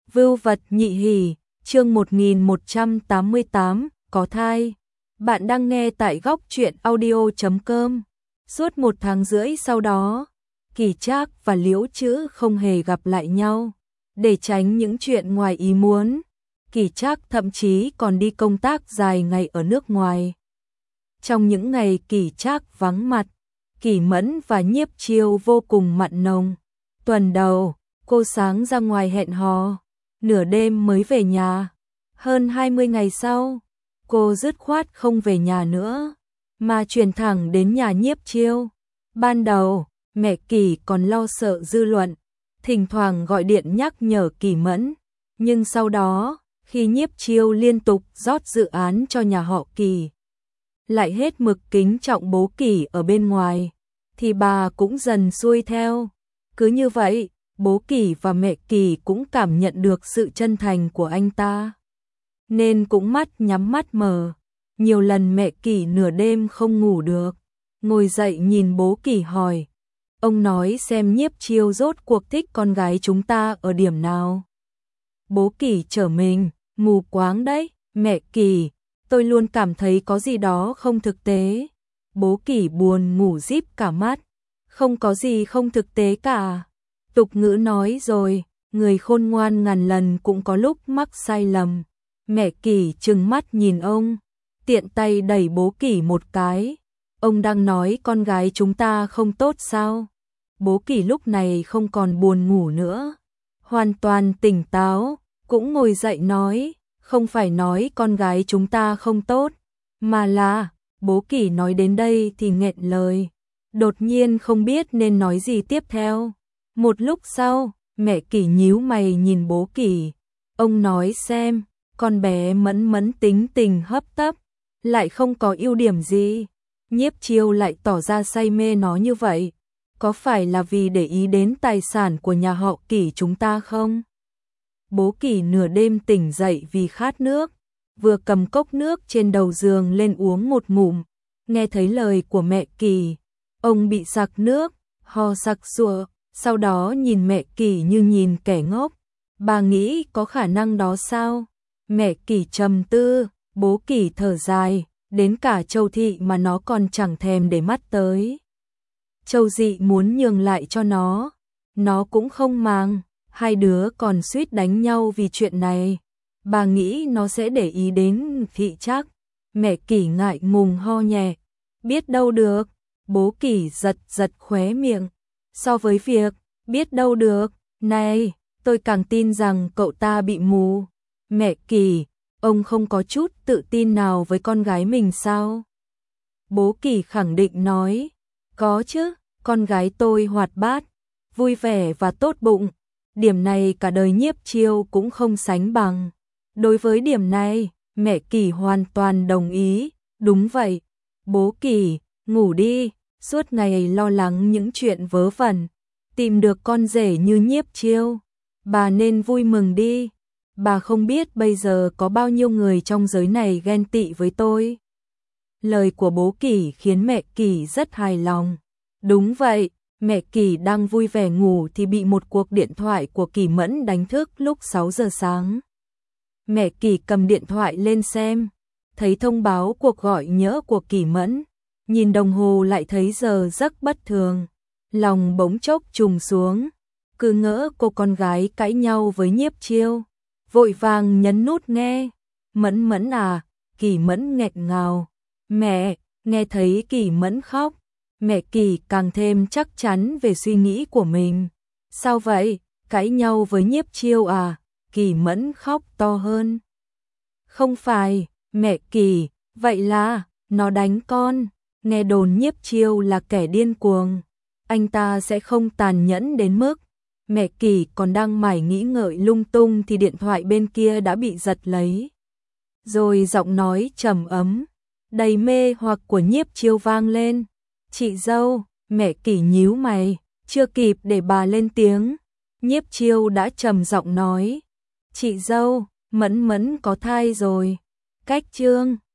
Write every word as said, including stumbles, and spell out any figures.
Vưu vật nhị hỷ, chương một nghìn một trăm tám mươi tám, có thai. Bạn đang nghe tại góc truyện audio chấm com. Suốt một tháng rưỡi sau đó, Kỳ Trác và Liễu Trữ không hề gặp lại nhau. Để tránh những chuyện ngoài ý muốn, Kỳ Trác thậm chí còn đi công tác dài ngày ở nước ngoài. Trong những ngày Kỳ Trác vắng mặt, Kỳ Mẫn và Nhiếp Chiêu vô cùng mặn nồng. Tuần đầu, cô sáng ra ngoài hẹn hò, nửa đêm mới về nhà. Hơn hai mươi ngày sau, cô dứt khoát không về nhà nữa, mà chuyển thẳng đến nhà Nhiếp Chiêu. Ban đầu, mẹ Kỳ còn lo sợ dư luận, thỉnh thoảng gọi điện nhắc nhở Kỳ Mẫn. Nhưng sau đó, khi Nhiếp Chiêu liên tục rót dự án cho nhà họ Kỳ, lại hết mực kính trọng bố Kỳ ở bên ngoài, thì bà cũng dần xuôi theo. Cứ như vậy, bố Kỳ và mẹ Kỳ cũng cảm nhận được sự chân thành của anh ta, nên cũng mắt nhắm mắt mở. Nhiều lần mẹ Kỳ nửa đêm không ngủ được, ngồi dậy nhìn bố Kỳ hỏi: ông nói xem Nhiếp Chiêu rốt cuộc thích con gái chúng ta ở điểm nào? Bố Kỳ trở mình: mù quáng đấy, mẹ Kỳ, tôi luôn cảm thấy có gì đó không thực tế. Bố Kỳ buồn ngủ díp cả mắt: không có gì không thực tế cả. Tục ngữ nói rồi, người khôn ngoan ngàn lần cũng có lúc mắc sai lầm. Mẹ Kỳ trừng mắt nhìn ông, tiện tay đẩy bố Kỳ một cái: ông đang nói con gái chúng ta không tốt sao? Bố Kỳ lúc này không còn buồn ngủ nữa, hoàn toàn tỉnh táo, cũng ngồi dậy nói: không phải nói con gái chúng ta không tốt, mà là... Bố Kỳ nói đến đây thì nghẹn lời, đột nhiên không biết nên nói gì tiếp theo. Một lúc sau, mẹ Kỳ nhíu mày nhìn bố Kỳ: ông nói xem, con bé Mẫn Mẫn tính tình hấp tấp, lại không có ưu điểm gì, Nhiếp Chiêu lại tỏ ra say mê nó như vậy, có phải là vì để ý đến tài sản của nhà họ Kỳ chúng ta không? Bố Kỳ nửa đêm tỉnh dậy vì khát nước, vừa cầm cốc nước trên đầu giường lên uống một ngụm, nghe thấy lời của mẹ Kỳ, ông bị sặc nước, ho sặc sụa, sau đó nhìn mẹ Kỳ như nhìn kẻ ngốc. Bà nghĩ có khả năng đó sao? Mẹ Kỳ trầm tư, bố Kỳ thở dài: đến cả Châu Thị mà nó còn chẳng thèm để mắt tới. Châu Dị muốn nhường lại cho nó, nó cũng không màng, hai đứa còn suýt đánh nhau vì chuyện này. Bà nghĩ nó sẽ để ý đến Thị Trác. Mẹ Kỳ ngại ngùng ho nhẹ: biết đâu được. Bố Kỳ giật giật khóe miệng: so với việc biết đâu được này, tôi càng tin rằng cậu ta bị mù. Mẹ Kỳ, ông không có chút tự tin nào với con gái mình sao? Bố Kỳ khẳng định nói: có chứ, con gái tôi hoạt bát, vui vẻ và tốt bụng. Điểm này cả đời Nhiếp Chiêu cũng không sánh bằng. Đối với điểm này, mẹ Kỳ hoàn toàn đồng ý. Đúng vậy, bố Kỳ, ngủ đi, suốt ngày lo lắng những chuyện vớ vẩn, tìm được con rể như Nhiếp Chiêu, bà nên vui mừng đi. Bà không biết bây giờ có bao nhiêu người trong giới này ghen tị với tôi. Lời của bố Kỳ khiến mẹ Kỳ rất hài lòng. Đúng vậy, mẹ Kỳ đang vui vẻ ngủ thì bị một cuộc điện thoại của Kỳ Mẫn đánh thức lúc sáu giờ sáng. Mẹ Kỳ cầm điện thoại lên xem, thấy thông báo cuộc gọi nhỡ của Kỳ Mẫn, nhìn đồng hồ lại thấy giờ giấc bất thường, lòng bỗng chốc trùng xuống, cứ ngỡ cô con gái cãi nhau với Nhiếp Chiêu, vội vàng nhấn nút nghe. Mẫn Mẫn à? Kỳ Mẫn nghẹn ngào: mẹ. Nghe thấy Kỳ Mẫn khóc, mẹ Kỳ càng thêm chắc chắn về suy nghĩ của mình. Sao vậy, cãi nhau với Nhiếp Chiêu à? Kỳ Mẫn khóc to hơn: không phải, mẹ Kỳ, vậy là nó đánh con. Nghe đồn Nhiếp Chiêu là kẻ điên cuồng, anh ta sẽ không tàn nhẫn đến mức. Mẹ Kỳ còn đang mải nghĩ ngợi lung tung thì điện thoại bên kia đã bị giật lấy. Rồi giọng nói trầm ấm, đầy mê hoặc của Nhiếp Chiêu vang lên: chị dâu. Mẹ Kỳ nhíu mày, chưa kịp để bà lên tiếng, Nhiếp Chiêu đã trầm giọng nói: chị dâu, Mẫn Mẫn có thai rồi. Cách chương